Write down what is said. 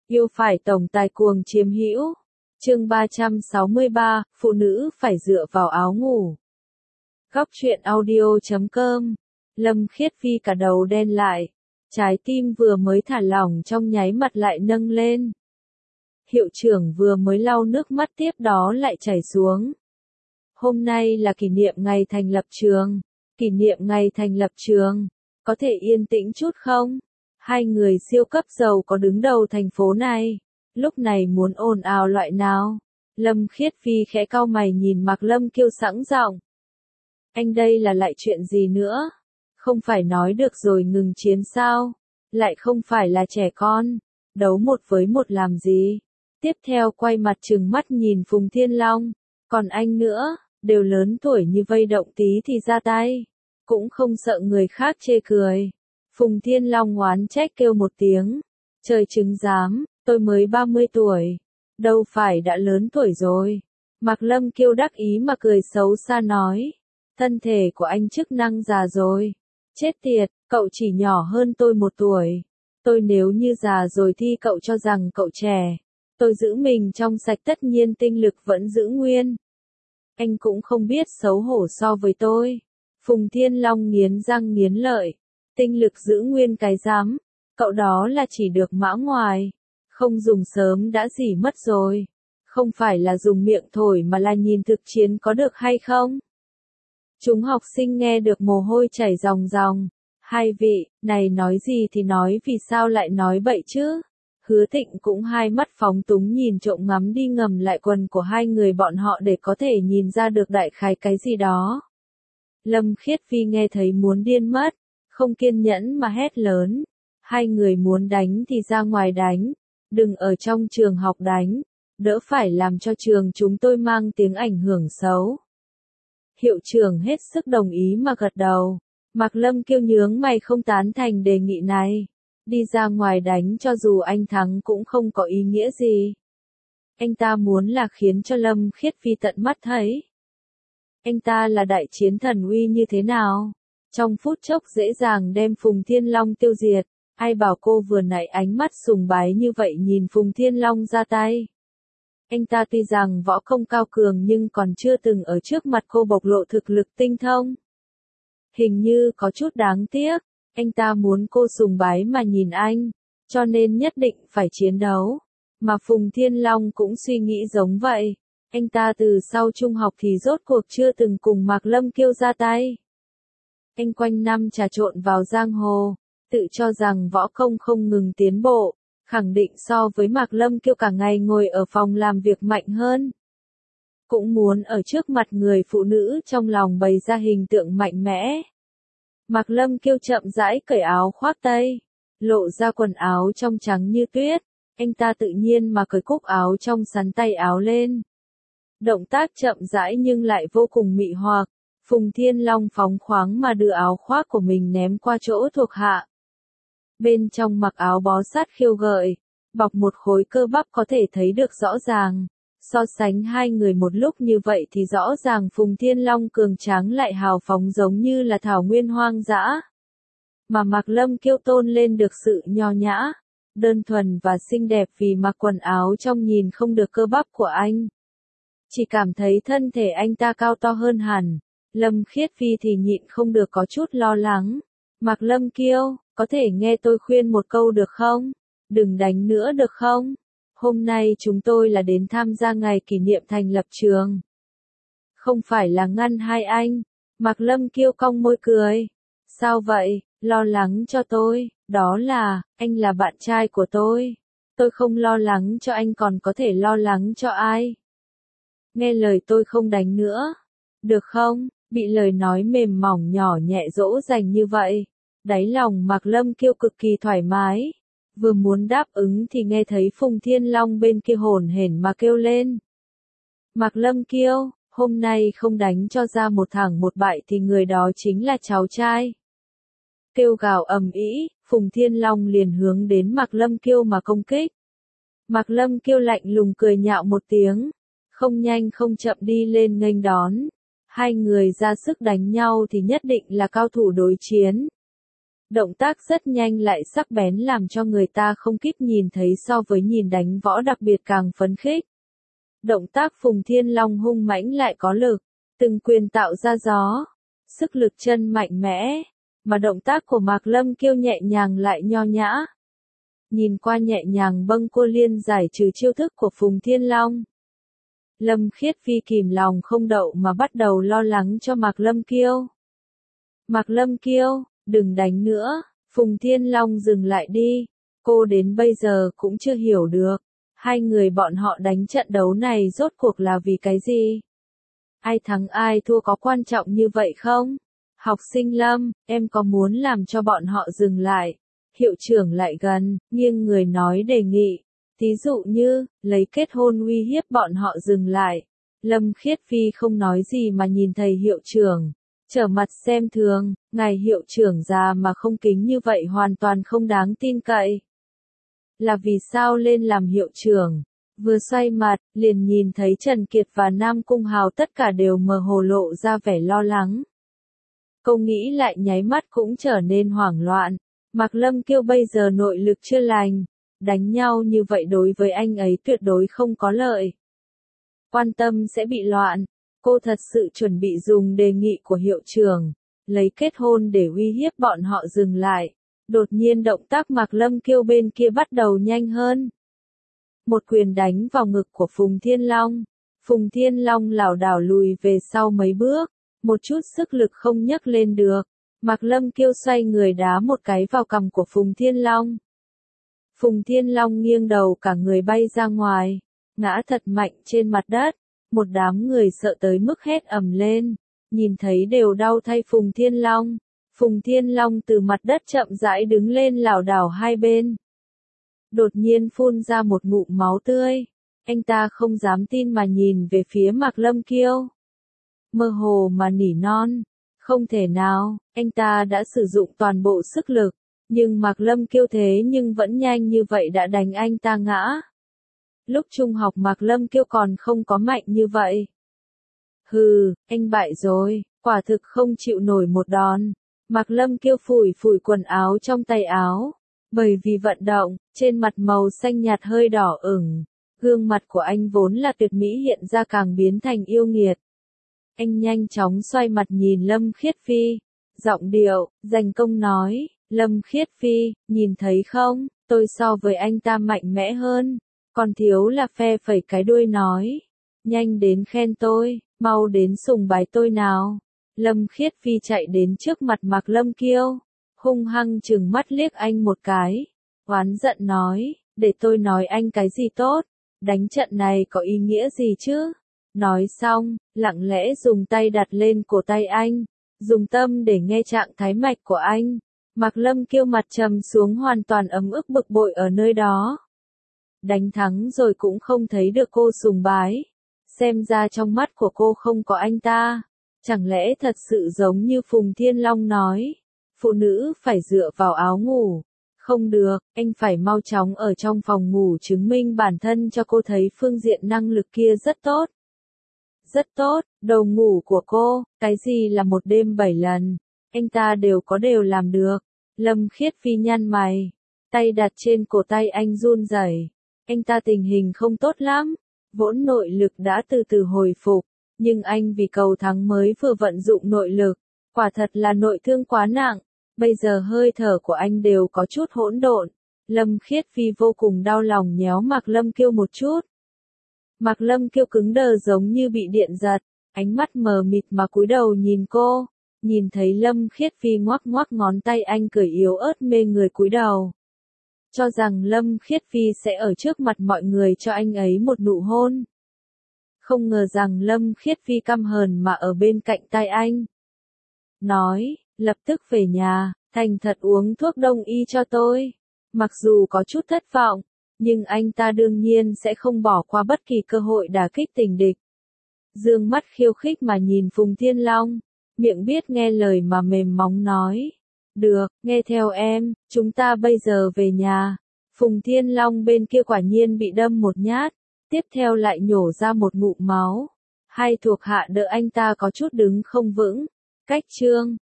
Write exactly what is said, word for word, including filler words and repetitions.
Yêu phải tổng tài cuồng chiếm hữu. Chương ba trăm sáu mươi ba, phụ nữ phải dựa vào áo ngủ. Góc truyện audio chấm com. Lâm Khiết Phi cả đầu đen lại, trái tim vừa mới thả lỏng trong nháy mắt lại nâng lên. Hiệu trưởng vừa mới lau nước mắt tiếp đó lại chảy xuống. Hôm nay là kỷ niệm ngày thành lập trường. Kỷ niệm ngày thành lập trường. Có thể yên tĩnh chút không? Hai người siêu cấp giàu có đứng đầu thành phố này. Lúc này muốn ồn ào loại nào? Lâm Khiết Phi khẽ cau mày nhìn Mạc Lâm Kiêu sẵn giọng. Anh đây là lại chuyện gì nữa? Không phải nói được rồi ngừng chiến sao? Lại không phải là trẻ con. Đấu một với một làm gì? Tiếp theo quay mặt trừng mắt nhìn Phùng Thiên Long. Còn anh nữa, đều lớn tuổi như vây động tí thì ra tay. Cũng không sợ người khác chê cười. Phùng Thiên Long oán trách kêu một tiếng. Trời chứng giám, tôi mới ba mươi tuổi. Đâu phải đã lớn tuổi rồi. Mạc Lâm Kiêu đắc ý mà cười xấu xa nói. Thân thể của anh chức năng già rồi. Chết tiệt, cậu chỉ nhỏ hơn tôi một tuổi. Tôi nếu như già rồi thì cậu cho rằng cậu trẻ. Tôi giữ mình trong sạch tất nhiên tinh lực vẫn giữ nguyên. Anh cũng không biết xấu hổ so với tôi. Phùng Thiên Long nghiến răng nghiến lợi. Tinh lực giữ nguyên cái rắm. Cậu đó là chỉ được mã ngoài. Không dùng sớm đã dỉ mất rồi. Không phải là dùng miệng thổi mà là nhìn thực chiến có được hay không? Chúng học sinh nghe được mồ hôi chảy ròng ròng. Hai vị, này nói gì thì nói vì sao lại nói bậy chứ? Hứa Thịnh cũng hai mắt phóng túng nhìn trộm ngắm đi ngầm lại quần của hai người bọn họ để có thể nhìn ra được đại khái cái gì đó. Lâm Khiết Phi nghe thấy muốn điên mất, không kiên nhẫn mà hét lớn. Hai người muốn đánh thì ra ngoài đánh, đừng ở trong trường học đánh, đỡ phải làm cho trường chúng tôi mang tiếng ảnh hưởng xấu. Hiệu trưởng hết sức đồng ý mà gật đầu. Mạc Lâm Kiêu nhướng mày không tán thành đề nghị này. Đi ra ngoài đánh cho dù anh thắng cũng không có ý nghĩa gì. Anh ta muốn là khiến cho Lâm Khiết Phi tận mắt thấy. Anh ta là đại chiến thần uy như thế nào? Trong phút chốc dễ dàng đem Phùng Thiên Long tiêu diệt. Ai bảo cô vừa nãy ánh mắt sùng bái như vậy nhìn Phùng Thiên Long ra tay. Anh ta tuy rằng võ công cao cường nhưng còn chưa từng ở trước mặt cô bộc lộ thực lực tinh thông. Hình như có chút đáng tiếc. Anh ta muốn cô sùng bái mà nhìn anh, cho nên nhất định phải chiến đấu. Mà Phùng Thiên Long cũng suy nghĩ giống vậy. Anh ta từ sau trung học thì rốt cuộc chưa từng cùng Mạc Lâm Kiêu ra tay. Anh quanh năm trà trộn vào giang hồ, tự cho rằng võ công không ngừng tiến bộ, khẳng định so với Mạc Lâm Kiêu cả ngày ngồi ở phòng làm việc mạnh hơn. Cũng muốn ở trước mặt người phụ nữ trong lòng bày ra hình tượng mạnh mẽ. Mạc Lâm Kiêu chậm rãi cởi áo khoác tây, lộ ra quần áo trong trắng như tuyết, anh ta tự nhiên mà cởi cúc áo trong sắn tay áo lên. Động tác chậm rãi nhưng lại vô cùng mị hoặc, Phùng Thiên Long phóng khoáng mà đưa áo khoác của mình ném qua chỗ thuộc hạ. Bên trong mặc áo bó sát khiêu gợi, bọc một khối cơ bắp có thể thấy được rõ ràng. So sánh hai người một lúc như vậy thì rõ ràng Phùng Thiên Long cường tráng lại hào phóng giống như là thảo nguyên hoang dã. Mà Mạc Lâm Kiêu tôn lên được sự nho nhã, đơn thuần và xinh đẹp vì mặc quần áo trong nhìn không được cơ bắp của anh. Chỉ cảm thấy thân thể anh ta cao to hơn hẳn. Lâm Khiết Phi thì nhịn không được có chút lo lắng. Mạc Lâm Kiêu, có thể nghe tôi khuyên một câu được không? Đừng đánh nữa được không? Hôm nay chúng tôi là đến tham gia ngày kỷ niệm thành lập trường. Không phải là ngăn hai anh. Mạc Lâm Kiêu cong môi cười. Sao vậy, lo lắng cho tôi, đó là, anh là bạn trai của tôi. Tôi không lo lắng cho anh còn có thể lo lắng cho ai. Nghe lời tôi không đánh nữa. Được không, bị lời nói mềm mỏng nhỏ nhẹ dỗ dành như vậy. Đáy lòng Mạc Lâm Kiêu cực kỳ thoải mái. Vừa muốn đáp ứng thì nghe thấy Phùng Thiên Long bên kia hổn hển mà kêu lên. Mạc Lâm Kiêu, hôm nay không đánh cho ra một thẳng một bại thì người đó chính là cháu trai. Kêu gào ầm ĩ, Phùng Thiên Long liền hướng đến Mạc Lâm Kiêu mà công kích. Mạc Lâm Kiêu lạnh lùng cười nhạo một tiếng, không nhanh không chậm đi lên nghênh đón. Hai người ra sức đánh nhau thì nhất định là cao thủ đối chiến. Động tác rất nhanh lại sắc bén làm cho người ta không kịp nhìn thấy so với nhìn đánh võ đặc biệt càng phấn khích. Động tác Phùng Thiên Long hung mãnh lại có lực, từng quyền tạo ra gió, sức lực chân mạnh mẽ, mà động tác của Mạc Lâm Kiêu nhẹ nhàng lại nho nhã. Nhìn qua nhẹ nhàng bâng cua liên giải trừ chiêu thức của Phùng Thiên Long. Lâm Khiết Phi kìm lòng không đậu mà bắt đầu lo lắng cho Mạc Lâm Kiêu. Mạc Lâm Kiêu, đừng đánh nữa, Phùng Thiên Long dừng lại đi, cô đến bây giờ cũng chưa hiểu được, hai người bọn họ đánh trận đấu này rốt cuộc là vì cái gì? Ai thắng ai thua có quan trọng như vậy không? Học sinh Lâm, em có muốn làm cho bọn họ dừng lại? Hiệu trưởng lại gần, nghiêng người nói đề nghị. Thí dụ như, lấy kết hôn uy hiếp bọn họ dừng lại. Lâm Khiết Phi không nói gì mà nhìn thầy hiệu trưởng. Trở mặt xem thường, ngài hiệu trưởng già mà không kính như vậy hoàn toàn không đáng tin cậy. Là vì sao lên làm hiệu trưởng? Vừa xoay mặt, liền nhìn thấy Trần Kiệt và Nam Cung Hào tất cả đều mơ hồ lộ ra vẻ lo lắng. Câu nghĩ lại nháy mắt cũng trở nên hoảng loạn. Mạc Lâm Kiêu bây giờ nội lực chưa lành, đánh nhau như vậy đối với anh ấy tuyệt đối không có lợi. Quan tâm sẽ bị loạn, cô thật sự chuẩn bị dùng đề nghị của hiệu trưởng, lấy kết hôn để uy hiếp bọn họ dừng lại. Đột nhiên động tác Mạc Lâm Kiêu bên kia bắt đầu nhanh hơn. Một quyền đánh vào ngực của Phùng Thiên Long. Phùng Thiên Long lảo đảo lùi về sau mấy bước, một chút sức lực không nhấc lên được. Mạc Lâm Kiêu xoay người đá một cái vào cằm của Phùng Thiên Long. Phùng Thiên Long nghiêng đầu cả người bay ra ngoài, ngã thật mạnh trên mặt đất. Một đám người sợ tới mức hét ầm lên, nhìn thấy đều đau thay Phùng Thiên Long. Phùng Thiên Long từ mặt đất chậm rãi đứng lên lảo đảo hai bên. Đột nhiên phun ra một ngụm máu tươi. Anh ta không dám tin mà nhìn về phía Mạc Lâm Kiêu. Mơ hồ mà nỉ non. Không thể nào, anh ta đã sử dụng toàn bộ sức lực. Nhưng Mạc Lâm Kiêu thế nhưng vẫn nhanh như vậy đã đánh anh ta ngã. Lúc trung học Mạc Lâm Kiêu còn không có mạnh như vậy. Hừ, anh bại rồi, quả thực không chịu nổi một đòn. Mạc Lâm Kiêu phủi phủi quần áo trong tay áo. Bởi vì vận động, trên mặt màu xanh nhạt hơi đỏ ửng. Gương mặt của anh vốn là tuyệt mỹ hiện ra càng biến thành yêu nghiệt. Anh nhanh chóng xoay mặt nhìn Lâm Khiết Phi. Giọng điệu, dành công nói, Lâm Khiết Phi, nhìn thấy không, tôi so với anh ta mạnh mẽ hơn. Còn thiếu là phe phẩy cái đuôi nói. Nhanh đến khen tôi, mau đến sùng bái tôi nào. Lâm Khiết Phi chạy đến trước mặt Mạc Lâm Kiêu. Hung hăng trừng mắt liếc anh một cái. Oán giận nói, để tôi nói anh cái gì tốt. Đánh trận này có ý nghĩa gì chứ? Nói xong, lặng lẽ dùng tay đặt lên cổ tay anh. Dùng tâm để nghe trạng thái mạch của anh. Mạc Lâm Kiêu mặt trầm xuống hoàn toàn ấm ức bực bội ở nơi đó. Đánh thắng rồi cũng không thấy được cô sùng bái. Xem ra trong mắt của cô không có anh ta. Chẳng lẽ thật sự giống như Phùng Thiên Long nói. Phụ nữ phải dựa vào áo ngủ. Không được, anh phải mau chóng ở trong phòng ngủ chứng minh bản thân cho cô thấy phương diện năng lực kia rất tốt. Rất tốt, đầu ngủ của cô, cái gì là một đêm bảy lần. Anh ta đều có đều làm được. Lâm Khiết Phi nhăn mày. Tay đặt trên cổ tay anh run rẩy. Anh ta tình hình không tốt lắm. Vốn nội lực đã từ từ hồi phục. Nhưng anh vì cầu thắng mới vừa vận dụng nội lực. Quả thật là nội thương quá nặng. Bây giờ hơi thở của anh đều có chút hỗn độn. Lâm Khiết Phi vô cùng đau lòng nhéo Mạc Lâm Kiêu một chút. Mạc Lâm Kiêu cứng đờ giống như bị điện giật. Ánh mắt mờ mịt mà cúi đầu nhìn cô. Nhìn thấy Lâm Khiết Phi ngoắc ngoắc ngón tay anh cười yếu ớt mê người cúi đầu. Cho rằng Lâm Khiết Phi sẽ ở trước mặt mọi người cho anh ấy một nụ hôn. Không ngờ rằng Lâm Khiết Phi căm hờn mà ở bên cạnh tai anh. Nói, lập tức về nhà, thành thật uống thuốc đông y cho tôi. Mặc dù có chút thất vọng, nhưng anh ta đương nhiên sẽ không bỏ qua bất kỳ cơ hội đả kích tình địch. Dương mắt khiêu khích mà nhìn Phùng Thiên Long, miệng biết nghe lời mà mềm móng nói. Được, nghe theo em, chúng ta bây giờ về nhà. Phùng Thiên Long bên kia quả nhiên bị đâm một nhát, tiếp theo lại nhổ ra một ngụm máu. Hai thuộc hạ đỡ anh ta có chút đứng không vững. Cách chương